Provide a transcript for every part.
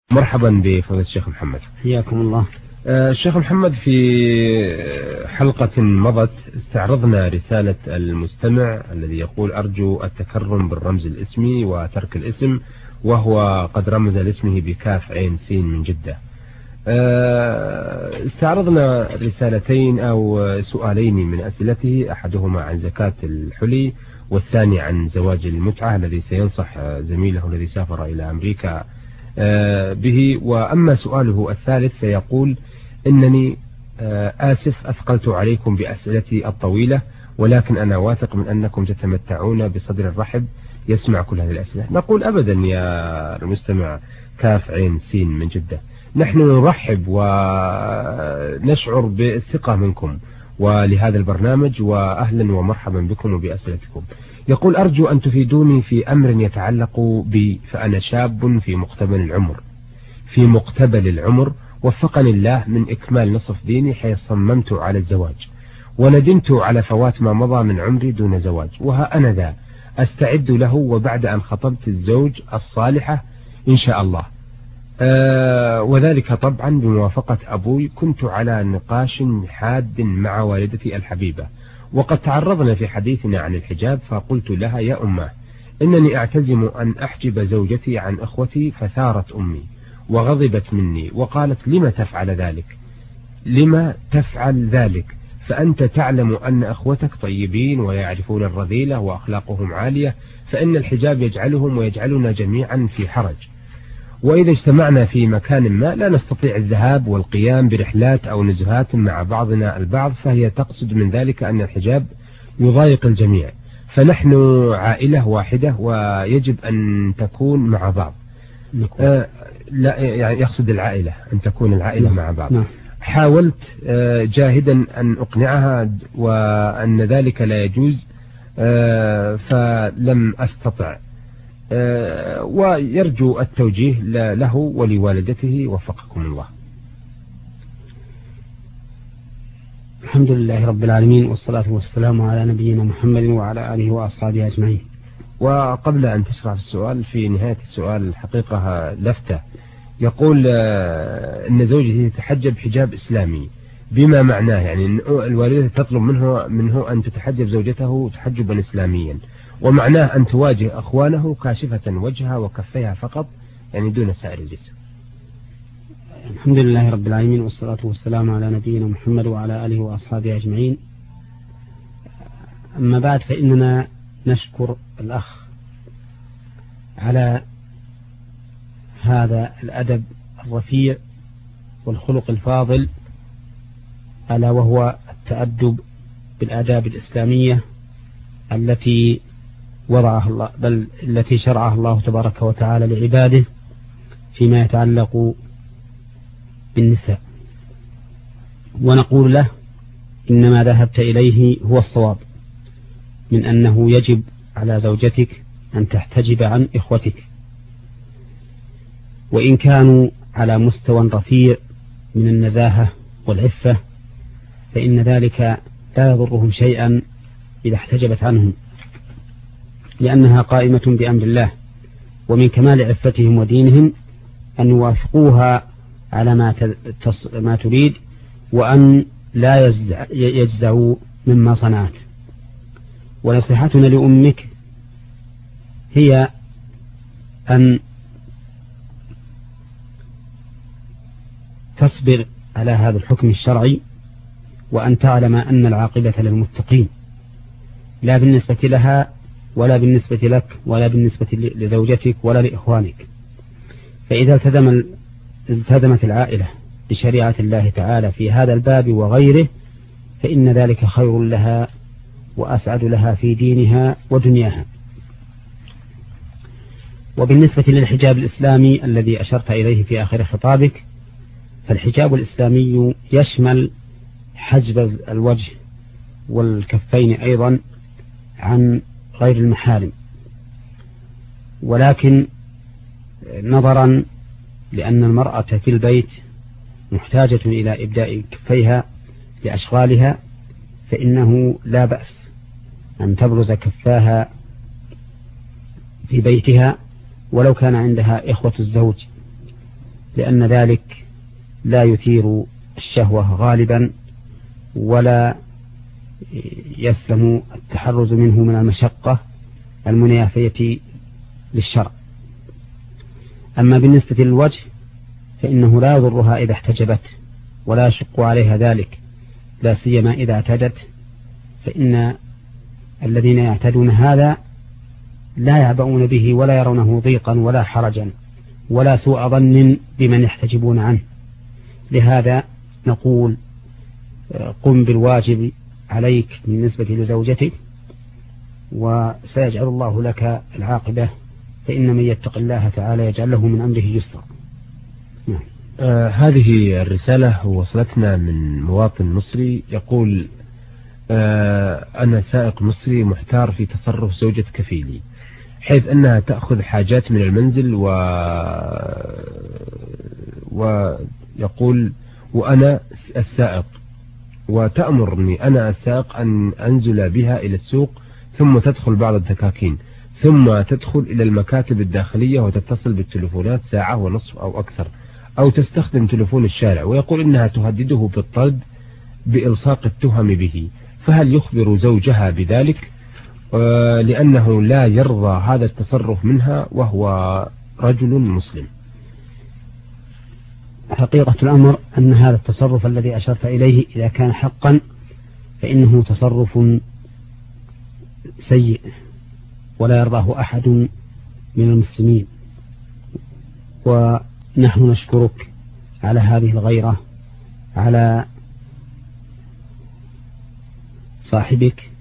مرحبا بفضيلة الشيخ محمد. حياكم الله. الشيخ محمد، في حلقة مضت استعرضنا رسالة المستمع الذي يقول: أرجو التكرم بالرمز الاسمي وترك الاسم، وهو قد رمز لاسمه بكاف عين سين من جدة. استعرضنا رسالتين أو سؤالين من أسئلته، أحدهما عن زكاة الحلي، والثاني عن زواج المتعة الذي سينصح زميله الذي سافر إلى أمريكا به. وأما سؤاله الثالث فيقول: إنني آسف أثقلت عليكم بأسئلتي الطويلة، ولكن أنا واثق من أنكم تتمتعون بصدر رحب يسمع كل هذه الأسئلة. نقول: أبدا يا المستمع كاف عين سين من جدة، نحن نرحب ونشعر بالثقة منكم ولهذا البرنامج، وأهلا ومرحبا بكم وبأسئلتكم. يقول: أرجو أن تفيدوني في أمر يتعلق بي، فأنا شاب في مقتبل العمر، وفقني الله من إكمال نصف ديني، حيث صممت على الزواج، وندمت على فوات ما مضى من عمري دون زواج، وها أنا ذا أستعد له، وبعد أن خطبت الزوج الصالحة إن شاء الله، وذلك طبعا بموافقة أبوي. كنت على نقاش حاد مع والدتي الحبيبة، وقد تعرضنا في حديثنا عن الحجاب، فقلت لها: يا أمه، إنني أعتزم أن أحجب زوجتي عن أخوتي، فثارت أمي وغضبت مني وقالت: لما تفعل ذلك؟ فأنت تعلم أن أخوتك طيبين ويعرفون الرذيلة وأخلاقهم عالية، فإن الحجاب يجعلهم ويجعلنا جميعا في حرج، وإذا اجتمعنا في مكان ما لا نستطيع الذهاب والقيام برحلات أو نزهات مع بعضنا البعض، فهي تقصد من ذلك أن الحجاب يضايق الجميع، فنحن عائلة واحدة ويجب أن تكون مع بعض. لا، يعني يقصد العائلة، أن تكون العائلة مع بعض. حاولت جاهدا أن أقنعها وأن ذلك لا يجوز، فلم أستطع، ويرجو التوجيه له ولوالدته وفقكم الله. الحمد لله رب العالمين، والصلاة والسلام على نبينا محمد وعلى آله وأصحابه أجمعين. وقبل أن تشرح السؤال، في نهاية السؤال الحقيقة لفتة، يقول أن زوجته تتحجب حجاب إسلامي، بما معناه يعني أن الوالدة تطلب منه أن تتحجب زوجته تحجبا إسلاميا، ومعناه أن تواجه أخوانه كاشفة وجهها وكفيها فقط، يعني دون سائر الجسم. الحمد لله رب العالمين، والصلاة والسلام على نبينا محمد وعلى آله وأصحابه أجمعين. أما بعد، فإننا نشكر الأخ على هذا الأدب الرفيع والخلق الفاضل، ألا وهو التأدب بالآداب الإسلامية التي وضعها الله، بل التي شرعها الله تبارك وتعالى لعباده فيما يتعلق بالنساء. ونقول له: إنما ذهبت إليه هو الصواب، من أنه يجب على زوجتك أن تحتجب عن إخوتك، وإن كانوا على مستوى رفيع من النزاهة والعفة، فإن ذلك لا يضرهم شيئا إذا احتجبت عنهم، لأنها قائمة بأمر الله، ومن كمال عفتهم ودينهم أن يوافقوها على ما تريد، وأن لا يجزعوا مما صنعت. ونصيحتنا لأمك هي أن تصبر على هذا الحكم الشرعي، وأن تعلم أن العاقبة للمتقين، لا بالنسبة لها ولا بالنسبة لك ولا بالنسبة لزوجتك ولا لإخوانك. فإذا التزمت العائلة بشريعة الله تعالى في هذا الباب وغيره، فإن ذلك خير لها وأسعد لها في دينها ودنياها. وبالنسبة للحجاب الإسلامي الذي أشرت إليه في آخر خطابك، فالحجاب الإسلامي يشمل حجب الوجه والكفين أيضا عن غير المحارم، ولكن نظرا لأن المرأة في البيت محتاجة إلى إبداء كفيها لأشغالها، فإنه لا بأس أن تبرز كفاها في بيتها ولو كان عندها إخوة الزوج، لأن ذلك لا يثير الشهوة غالبا ولا يسلم التحرز منه من المشقة المنافية للشرع. أما بالنسبة للوجه فإنه لا يضرها إذا احتجبت ولا يشق عليها ذلك، لا سيما إذا اعتدت، فإن الذين يعتدون هذا لا يعبؤون به ولا يرونه ضيقا ولا حرجا ولا سوء ظن بمن يحتجبون عنه. لهذا نقول قم بالواجب عليك بالنسبة لزوجتك وسيجعل الله لك العاقبة، فإن من يتق الله تعالى يجعل له من أمره يسرا. نعم. هذه الرسالة وصلتنا من مواطن مصري يقول أنا سائق مصري محتار في تصرف زوجة كفيلي، حيث أنها تأخذ حاجات من المنزل ويقول وأنا السائق، وتأمرني أنا السائق أن أنزل بها إلى السوق، ثم تدخل بعض الدكاكين، ثم تدخل إلى المكاتب الداخلية وتتصل بالتلفونات ساعة ونصف أو أكثر، أو تستخدم تلفون الشارع، ويقول إنها تهدده بالطرد بإلصاق التهم به. فهل يخبر زوجها بذلك لأنه لا يرضى هذا التصرف منها وهو رجل مسلم؟ حقيقة الأمر أن هذا التصرف الذي أشرت إليه إذا كان حقا فإنه تصرف سيء ولا يرضاه أحد من المسلمين، ونحن نشكرك على هذه الغيرة على صاحبك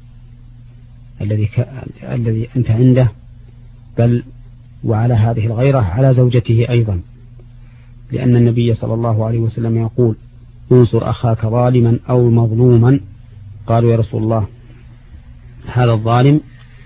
الذي أنت عنده، بل وعلى هذه الغيرة على زوجته أيضا، لأن النبي صلى الله عليه وسلم يقول انصر أخاك ظالما أو مظلوما. قالوا يا رسول الله هذا الظالم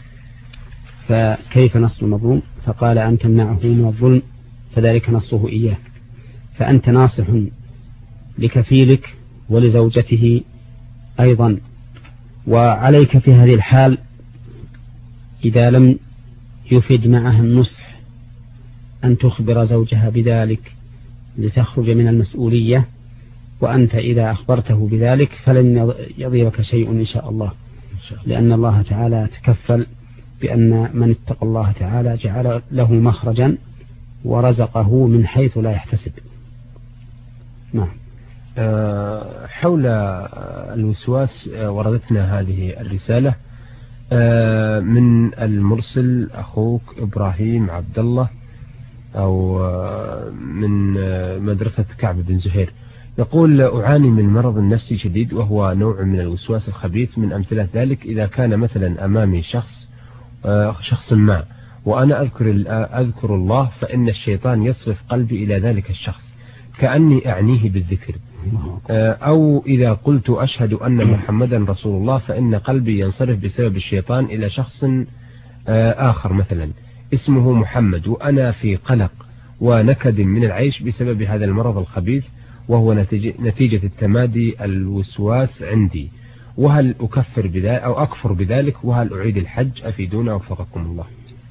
فكيف نصر المظلوم؟ فقال أن تمنعه من الظلم فذلك نصره إياه. فأنت ناصح لكفيلك ولزوجته أيضا، وعليك في هذه الحال إذا لم يفد معها النصح أن تخبر زوجها بذلك لتخرج من المسؤولية، وأنت إذا أخبرته بذلك فلن يضيرك شيء إن شاء الله، لأن الله تعالى تكفل بأن من اتقى الله تعالى جعل له مخرجا ورزقه من حيث لا يحتسب. نعم. حول الوسواس وردتنا هذه الرسالة من المرسل أخوك إبراهيم عبد الله، أو من مدرسة كعب بن زهير، يقول أعاني من مرض نفسي شديد وهو نوع من الوسواس الخبيث. من أمثلة ذلك إذا كان مثلا أمامي شخص ما وأنا أذكر الله فإن الشيطان يصرف قلبي إلى ذلك الشخص كأني أعنيه بالذكر، أو إذا قلت أشهد أن محمدا رسول الله فإن قلبي ينصرف بسبب الشيطان إلى شخص آخر مثلا اسمه محمد، وأنا في قلق ونكد من العيش بسبب هذا المرض الخبيث وهو نتيجة التمادي الوسواس عندي. وهل أكفر بذلك أو أكفر بذلك؟ وهل أعيد الحج؟ أفيدونا وفقكم الله.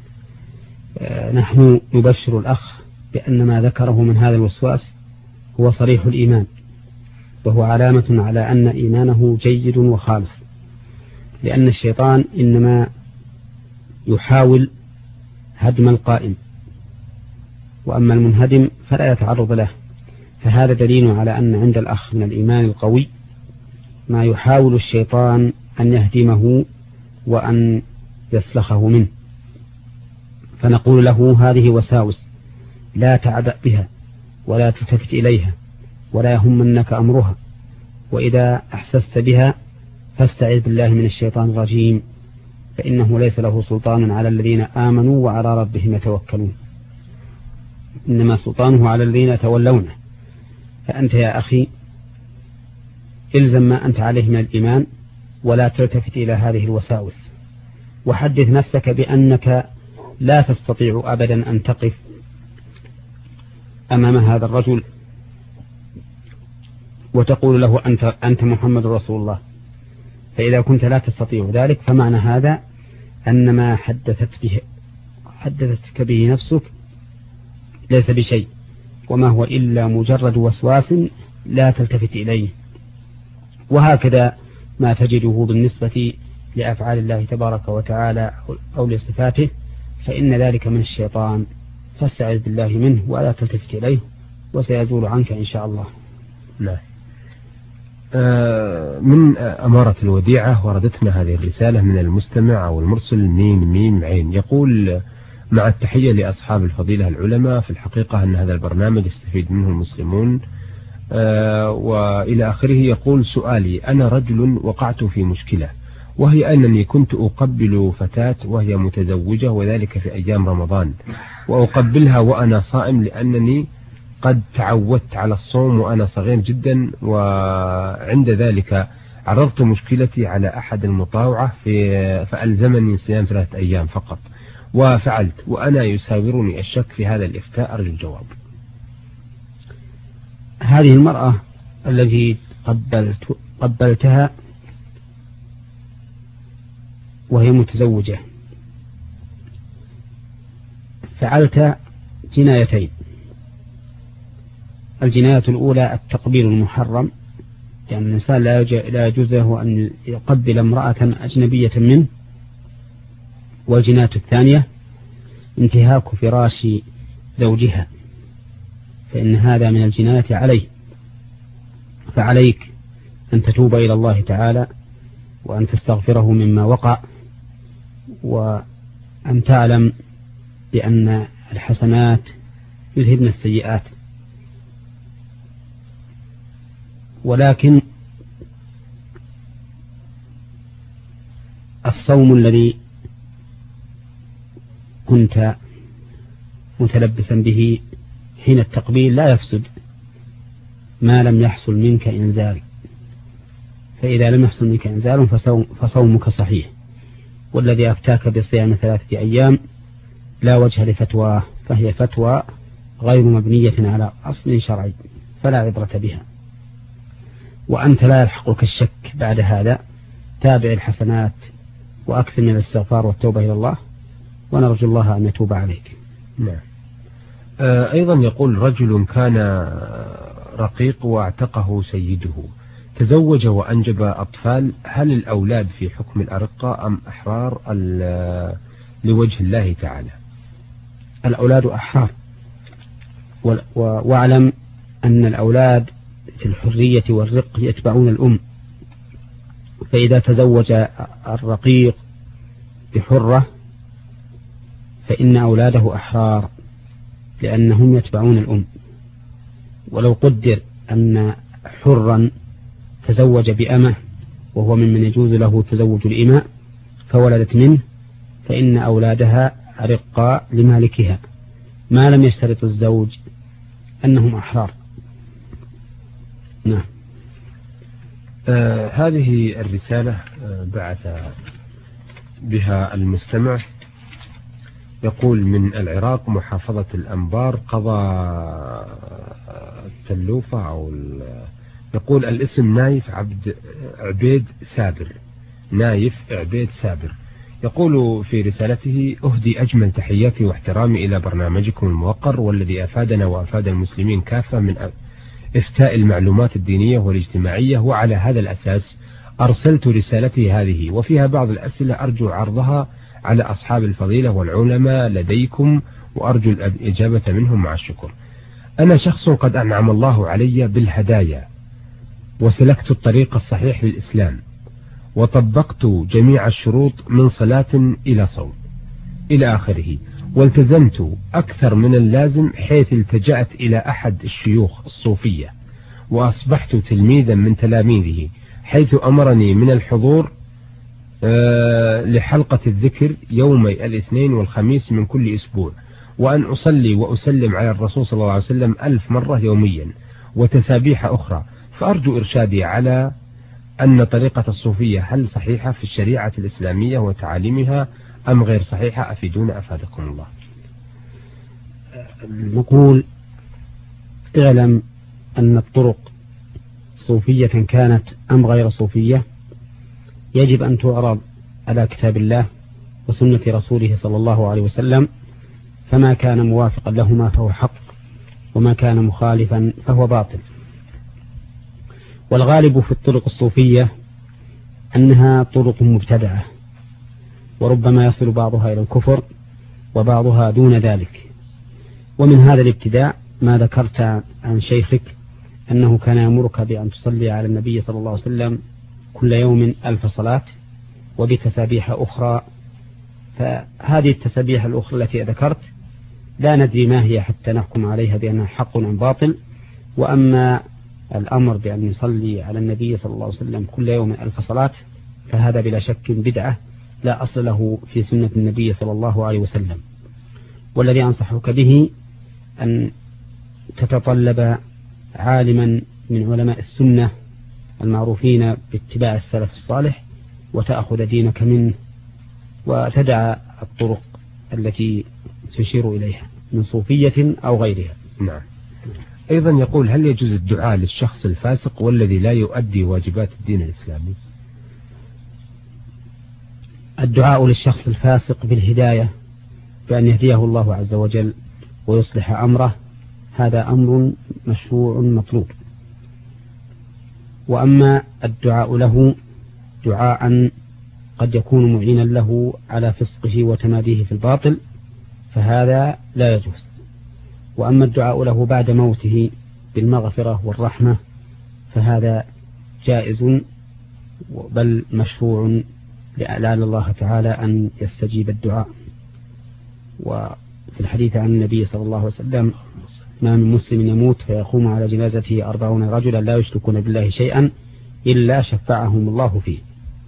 نحن نبشر الأخ بأن ما ذكره من هذا الوسواس هو صريح الإيمان، وهو علامة على أن إيمانه جيد وخالص، لأن الشيطان إنما يحاول هدم القائم، وأما المنهدم فلا يتعرض له. فهذا دليل على أن عند الأخ من الإيمان القوي ما يحاول الشيطان أن يهدمه وأن يسلخه منه. فنقول له هذه وساوس لا تعبأ بها ولا تلتفت إليها ولا يهمنك أمرها، وإذا أحسست بها فاستعذ بالله من الشيطان الرجيم، فإنه ليس له سلطان على الذين آمنوا وعلى ربهم يتوكلون، إنما سلطانه على الذين يتولونه. فأنت يا أخي إلزم ما أنت عليه من الإيمان ولا تلتفت إلى هذه الوساوس، وحدث نفسك بأنك لا تستطيع أبدا أن تقف أمام هذا الرجل وتقول له أنت محمد رسول الله. فإذا كنت لا تستطيع ذلك فمعنى هذا أن ما حدثتك به نفسك ليس بشيء، وما هو إلا مجرد وسواس لا تلتفت إليه. وهكذا ما تجده بالنسبة لأفعال الله تبارك وتعالى أو لصفاته، فإن ذلك من الشيطان، فاستعذ بالله منه ولا تلتفت إليه وسيزول عنك إن شاء الله. نعم. من أمارة الوديعة وردتنا هذه الرسالة من المستمع أو المرسل ميم عين، يقول: مع التحية لأصحاب الفضيلة العلماء، في الحقيقة أن هذا البرنامج يستفيد منه المسلمون وإلى آخره. يقول: سؤالي: أنا رجل وقعت في مشكلة، وهي أنني كنت أقبل فتاة وهي متزوجة، وذلك في أيام رمضان، وأقبلها وأنا صائم لأنني قد تعودت على الصوم وأنا صغير جدا. وعند ذلك عرضت مشكلتي على أحد المطاوعة فألزمني صيام 3 أيام فقط، وفعلت وأنا يساورني الشك في هذا الإفتاء، أرجو الجواب. هذه المرأة التي قبلتها وهي متزوجة فعلت جنايتين. الجناية الأولى التقبيل المحرم، يعني الإنسان لا يجوز له أن يقبل امرأة أجنبية منه. والجناية الثانية انتهاك فراش زوجها، فإن هذا من الجناية عليه. فعليك أن تتوب إلى الله تعالى وأن تستغفره مما وقع، وأن تعلم بأن الحسنات يذهبن السيئات. ولكن الصوم الذي كنت متلبسا به حين التقبيل لا يفسد ما لم يحصل منك إنزال، فإذا لم يحصل منك إنزال فصومك صحيح. والذي أفتاك بصيام 3 أيام لا وجه لفتواه، فهي فتوى غير مبنية على أصل شرعي فلا عبرة بها. وأنت لا يلحقك الشك بعد هذا، تابع الحسنات وأكثر من الاستغفار والتوبة إلى الله، ونرجو الله أن يتوب عليك. نعم. أيضا يقول: رجل كان رقيق واعتقه سيده، تزوج وأنجب أطفال، هل الأولاد في حكم الأرقة أم أحرار لوجه الله تعالى؟ الأولاد أحرار، واعلم أن الأولاد في الحرية والرق يتبعون الأم. فإذا تزوج الرقيق بحرة فإن أولاده أحرار لأنهم يتبعون الأم. ولو قدر أن حرا تزوج بأمة وهو ممن يجوز له تزوج الإماء فولدت منه، فإن أولادها رقاء لمالكها ما لم يشترط الزوج أنهم أحرار. نعم. هذه الرسالة بعث بها المستمع، يقول: من العراق محافظة الأنبار قضى التلوفة يقول الاسم نايف عبيد سابر، نايف عبيد سابر. يقول في رسالته: أهدي أجمل تحياتي واحترامي إلى برنامجكم الموقر، والذي أفادنا وأفاد المسلمين كافة من إفتاء المعلومات الدينية والاجتماعية، وعلى هذا الأساس أرسلت رسالتي هذه، وفيها بعض الأسئلة أرجو عرضها على أصحاب الفضيلة والعلماء لديكم، وأرجو الإجابة منهم مع الشكر. أنا شخص قد أنعم الله علي بالهدايا، وسلكت الطريق الصحيح للإسلام، وطبقت جميع الشروط من صلاة إلى صوم إلى آخره، والتزمت أكثر من اللازم، حيث التجأت إلى أحد الشيوخ الصوفية، وأصبحت تلميذا من تلاميذه، حيث أمرني من الحضور لحلقة الذكر يومي الاثنين والخميس من كل أسبوع، وأن أصلي وأسلم على الرسول صلى الله عليه وسلم 1000 مرة يوميا، وتسابيح أخرى. فأرجو إرشادي على أن طريقة الصوفية هل صحيحة في الشريعة الإسلامية وتعاليمها أم غير صحيحة؟ أفيدونا أفادكم الله. نقول: اعلم أن الطرق صوفية كانت أم غير صوفية يجب أن تعرض على كتاب الله وسنة رسوله صلى الله عليه وسلم، فما كان موافقا لهما فهو حق، وما كان مخالفا فهو باطل. والغالب في الطرق الصوفية أنها طرق مبتدعة، وربما يصل بعضها إلى الكفر وبعضها دون ذلك. ومن هذا الابتداع ما ذكرت عن شيخك أنه كان يأمرك بأن تصلي على النبي صلى الله عليه وسلم كل يوم 1000 صلاة وبتسابيح أخرى. فهذه التسابيح الأخرى التي ذكرت لا ندري ما هي حتى نحكم عليها بأنها حق عن باطل. وأما الأمر بأن يصلي على النبي صلى الله عليه وسلم كل يوم 1000 صلاة فهذا بلا شك بدعة لا أصل له في سنة النبي صلى الله عليه وسلم. والذي أنصحك به أن تتطلب عالما من علماء السنة المعروفين باتباع السلف الصالح وتأخذ دينك منه، وتدع الطرق التي تشير إليها من صوفية أو غيرها. نعم. أيضا يقول: هل يجوز الدعاء للشخص الفاسق والذي لا يؤدي واجبات الدين الإسلامي؟ الدعاء للشخص الفاسق بالهداية بأن يهديه الله عز وجل ويصلح أمره هذا أمر مشروع مطلوب. وأما الدعاء له دعاء قد يكون معينا له على فسقه وتماديه في الباطل فهذا لا يجوز. وأما الدعاء له بعد موته بالمغفرة والرحمة فهذا جائز بل مشروع لعل الله تعالى أن يستجيب الدعاء. وفي الحديث عن النبي صلى الله عليه وسلم: ما من مسلم يموت فيقوم على جنازته 40 رجلا لا يشركون بالله شيئا إلا شفعهم الله فيه.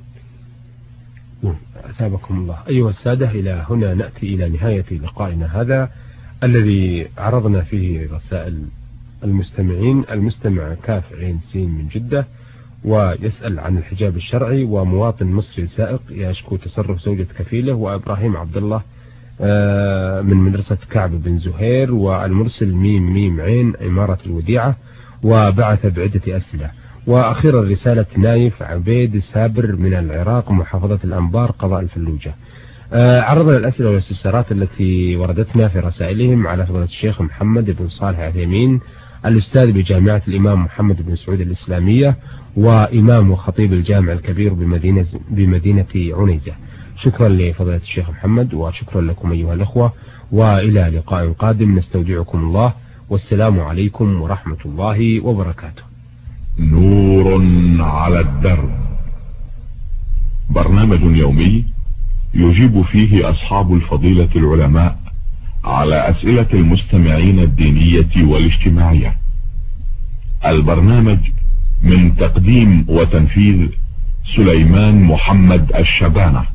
أثابكم الله. أيها السادة، إلى هنا نأتي إلى نهاية لقائنا هذا الذي عرضنا فيه رسائل المستمعين. المستمع كاف عين سين من جدة ويسأل عن الحجاب الشرعي، ومواطن مصري سائق يشكو تصرف زوجة كفيله، وإبراهيم عبد الله من مدرسة كعب بن زهير، والمرسل ميم ميم عين إمارة الوديعة، وبعث بعدة أسئلة. وأخيرا رسالة نايف عبيد سابر من العراق محافظة الأنبار قضاء الفلوجة. عرضنا الأسئلة والاستفسارات التي وردتنا في رسائلهم على فضيلة الشيخ محمد بن صالح عثيمين الأستاذ بجامعة الإمام محمد بن سعود الإسلامية وإمام وخطيب الجامع الكبير بمدينة عنيزة. شكرا لفضيلة الشيخ محمد وشكرا لكم أيها الأخوة، وإلى لقاء قادم نستودعكم الله، والسلام عليكم ورحمة الله وبركاته. نور على الدرب، برنامج يومي يجيب فيه أصحاب الفضيلة العلماء على أسئلة المستمعين الدينية والاجتماعية. البرنامج من تقديم وتنفيذ سليمان محمد الشبانة.